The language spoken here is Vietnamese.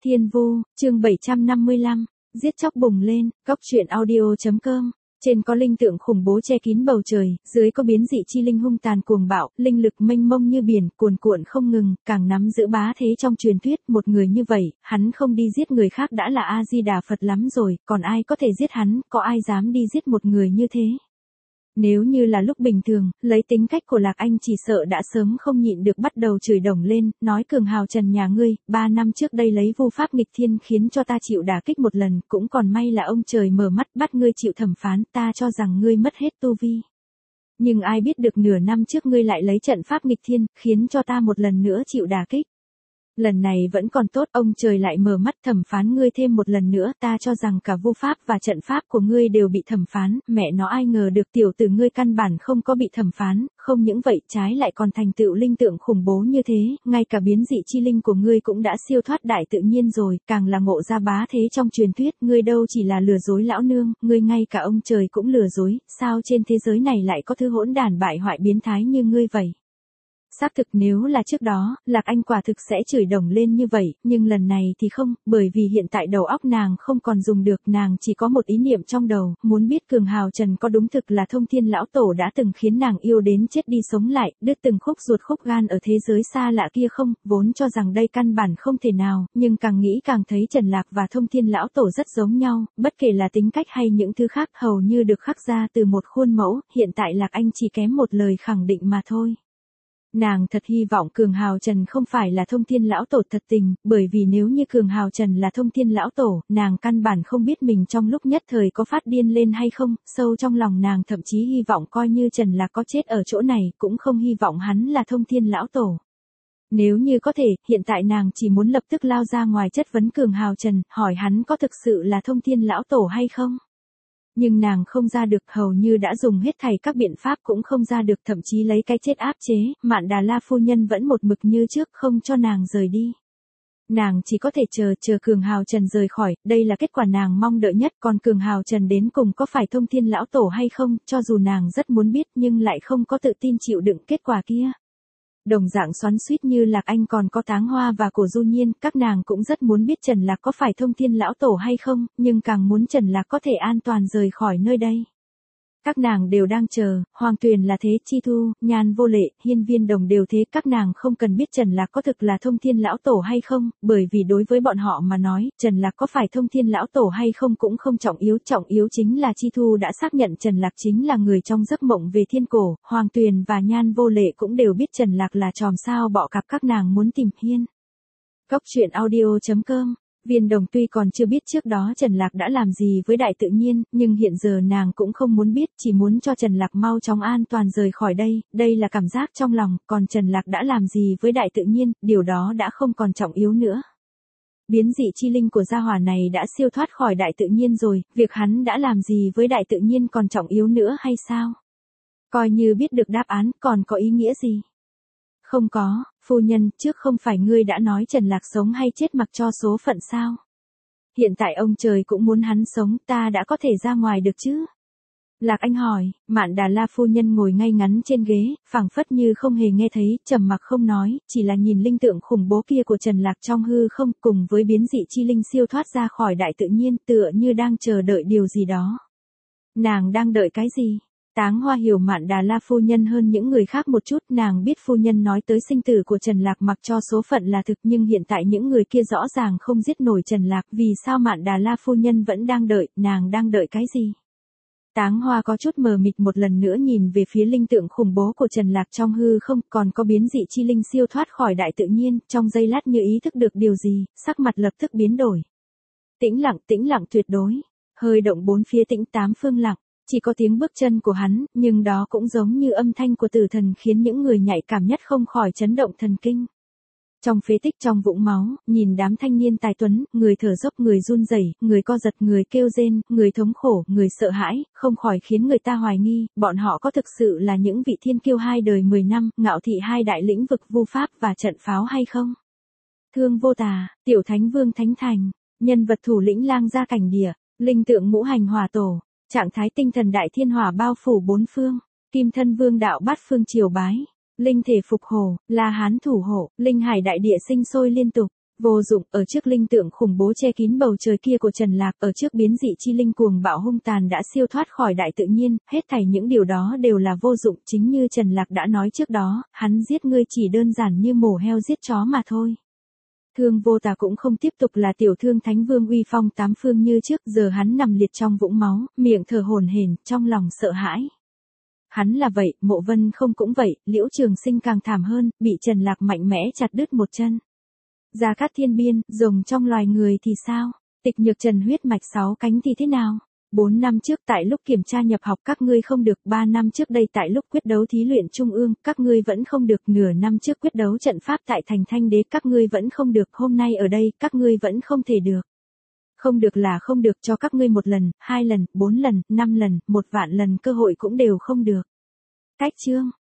Thiên Vu, chương 755, giết chóc bùng lên, góc truyện audio.com. Trên có linh tượng khủng bố che kín bầu trời, dưới có biến dị chi linh hung tàn cuồng bạo, linh lực mênh mông như biển, cuồn cuộn không ngừng, càng nắm giữ bá thế trong truyền thuyết. Một người như vậy, hắn không đi giết người khác đã là A-di-đà Phật lắm rồi, còn ai có thể giết hắn, có ai dám đi giết một người như thế. Nếu như là lúc bình thường, lấy tính cách của Lạc Anh chỉ sợ đã sớm không nhịn được bắt đầu chửi đồng lên, nói Cường Hào Trần nhà ngươi, 3 năm trước đây lấy vu pháp nghịch thiên khiến cho ta chịu đả kích một lần, cũng còn may là ông trời mở mắt bắt ngươi chịu thẩm phán, ta cho rằng ngươi mất hết tu vi. Nhưng ai biết được nửa năm trước ngươi lại lấy trận pháp nghịch thiên, khiến cho ta một lần nữa chịu đả kích. Lần này vẫn còn tốt, ông trời lại mở mắt thẩm phán ngươi thêm một lần nữa, ta cho rằng cả vu pháp và trận pháp của ngươi đều bị thẩm phán, mẹ nó ai ngờ được tiểu tử ngươi căn bản không có bị thẩm phán, không những vậy trái lại còn thành tựu linh tượng khủng bố như thế, ngay cả biến dị chi linh của ngươi cũng đã siêu thoát đại tự nhiên rồi, càng là ngộ ra bá thế trong truyền thuyết, ngươi đâu chỉ là lừa dối lão nương, ngươi ngay cả ông trời cũng lừa dối, sao trên thế giới này lại có thứ hỗn đản bại hoại biến thái như ngươi vậy? Xác thực nếu là trước đó, Lạc Anh quả thực sẽ chửi đồng lên như vậy, nhưng lần này thì không, bởi vì hiện tại đầu óc nàng không còn dùng được, nàng chỉ có một ý niệm trong đầu, muốn biết Cường Hào Trần có đúng thực là Thông Thiên Lão Tổ đã từng khiến nàng yêu đến chết đi sống lại, đứt từng khúc ruột khúc gan ở thế giới xa lạ kia không, vốn cho rằng đây căn bản không thể nào, nhưng càng nghĩ càng thấy Trần Lạc và Thông Thiên Lão Tổ rất giống nhau, bất kể là tính cách hay những thứ khác hầu như được khắc ra từ một khuôn mẫu, hiện tại Lạc Anh chỉ kém một lời khẳng định mà thôi. Nàng thật hy vọng Cường Hào Trần không phải là Thông Thiên Lão Tổ thật tình, bởi vì nếu như Cường Hào Trần là Thông Thiên Lão Tổ, nàng căn bản không biết mình trong lúc nhất thời có phát điên lên hay không, sâu trong lòng nàng thậm chí hy vọng coi như Trần Lạc có chết ở chỗ này, cũng không hy vọng hắn là Thông Thiên Lão Tổ. Nếu như có thể, hiện tại nàng chỉ muốn lập tức lao ra ngoài chất vấn Cường Hào Trần, hỏi hắn có thực sự là Thông Thiên Lão Tổ hay không. Nhưng nàng không ra được, hầu như đã dùng hết thảy các biện pháp cũng không ra được, thậm chí lấy cái chết áp chế, Mạn Đà La phu nhân vẫn một mực như trước không cho nàng rời đi. Nàng chỉ có thể chờ Cường Hào Trần rời khỏi, đây là kết quả nàng mong đợi nhất, còn Cường Hào Trần đến cùng có phải Thông Thiên Lão Tổ hay không, cho dù nàng rất muốn biết nhưng lại không có tự tin chịu đựng kết quả kia. Đồng dạng xoắn xuýt như Lạc Anh còn có Táng Hoa và Cổ Du Nhiên, các nàng cũng rất muốn biết Trần Lạc có phải Thông Thiên Lão Tổ hay không, nhưng càng muốn Trần Lạc có thể an toàn rời khỏi nơi đây. Các nàng đều đang chờ, Hoàng Tuyền là thế, Chi Thu, Nhan Vô Lệ, Hiên Viên Đồng đều thế, các nàng không cần biết Trần Lạc có thực là Thông Thiên Lão Tổ hay không, bởi vì đối với bọn họ mà nói, Trần Lạc có phải Thông Thiên Lão Tổ hay không cũng không trọng yếu chính là Chi Thu đã xác nhận Trần Lạc chính là người trong giấc mộng về thiên cổ, Hoàng Tuyền và Nhan Vô Lệ cũng đều biết Trần Lạc là chòm sao bọ cạp các nàng muốn tìm Hiên. Góc truyện audio.com. Viên Đồng tuy còn chưa biết trước đó Trần Lạc đã làm gì với đại tự nhiên, nhưng hiện giờ nàng cũng không muốn biết, chỉ muốn cho Trần Lạc mau chóng an toàn rời khỏi đây là cảm giác trong lòng, còn Trần Lạc đã làm gì với đại tự nhiên, điều đó đã không còn trọng yếu nữa. Biến dị chi linh của gia hỏa này đã siêu thoát khỏi đại tự nhiên rồi, việc hắn đã làm gì với đại tự nhiên còn trọng yếu nữa hay sao? Coi như biết được đáp án còn có ý nghĩa gì? Không có, phu nhân, trước không phải ngươi đã nói Trần Lạc sống hay chết mặc cho số phận sao? Hiện tại ông trời cũng muốn hắn sống, ta đã có thể ra ngoài được chứ? Lạc Anh hỏi, Mạn Đà La phu nhân ngồi ngay ngắn trên ghế, phảng phất như không hề nghe thấy, trầm mặc không nói, chỉ là nhìn linh tượng khủng bố kia của Trần Lạc trong hư không, cùng với biến dị chi linh siêu thoát ra khỏi đại tự nhiên, tựa như đang chờ đợi điều gì đó. Nàng đang đợi cái gì? Táng Hoa hiểu Mạn Đà La phu nhân hơn những người khác một chút, nàng biết phu nhân nói tới sinh tử của Trần Lạc mặc cho số phận là thực, nhưng hiện tại những người kia rõ ràng không giết nổi Trần Lạc, vì sao Mạn Đà La phu nhân vẫn đang đợi, nàng đang đợi cái gì? Táng Hoa có chút mờ mịt một lần nữa nhìn về phía linh tượng khủng bố của Trần Lạc trong hư không, còn có biến dị chi linh siêu thoát khỏi đại tự nhiên, trong giây lát như ý thức được điều gì, sắc mặt lập tức biến đổi. Tĩnh lặng tuyệt đối, hơi động bốn phía tĩnh tám phương lặng. Chỉ có tiếng bước chân của hắn, nhưng đó cũng giống như âm thanh của tử thần khiến những người nhạy cảm nhất không khỏi chấn động thần kinh. Trong phế tích trong vũng máu, nhìn đám thanh niên tài tuấn, người thở dốc, người run rẩy, người co giật, người kêu rên, người thống khổ, người sợ hãi, không khỏi khiến người ta hoài nghi, bọn họ có thực sự là những vị thiên kiêu 2 đời 10 năm, ngạo thị 2 đại lĩnh vực vu pháp và trận pháo hay không? Thương Vô Tà, Tiểu Thánh Vương Thánh Thành, nhân vật thủ lĩnh Lang Gia Cảnh Địa, linh tượng ngũ hành hỏa tổ. Trạng thái tinh thần đại thiên hỏa bao phủ bốn phương, Kim Thân Vương đạo bát phương triều bái, linh thể phục hồ, La Hán thủ hộ, linh hải đại địa sinh sôi liên tục, Vô dụng, ở trước linh tượng khủng bố che kín bầu trời kia của Trần Lạc, ở trước biến dị chi linh cuồng bạo hung tàn đã siêu thoát khỏi đại tự nhiên, hết thảy những điều đó đều là vô dụng, chính như Trần Lạc đã nói trước đó, hắn giết ngươi chỉ đơn giản như mổ heo giết chó mà thôi. Thương Vô Tà cũng không tiếp tục là tiểu thương thánh vương uy phong tám phương như trước, giờ hắn nằm liệt trong vũng máu, miệng thở hổn hển, trong lòng sợ hãi. Hắn là vậy, Mộ Vân không cũng vậy, Liễu Trường Sinh càng thảm hơn, bị Trần Lạc mạnh mẽ chặt đứt một chân. Gia Cát Thiên Biên, rồng trong loài người thì sao? Tịch Nhược Trần huyết mạch 6 cánh thì thế nào? 4 năm trước tại lúc kiểm tra nhập học các ngươi không được, 3 năm trước đây tại lúc quyết đấu thí luyện trung ương, các ngươi vẫn không được, nửa năm trước quyết đấu trận pháp tại thành Thanh Đế các ngươi vẫn không được, hôm nay ở đây các ngươi vẫn không thể được. Không được là không được, cho các ngươi 1 lần, 2 lần, 4 lần, 5 lần, 1 vạn lần cơ hội cũng đều không được. Cách chương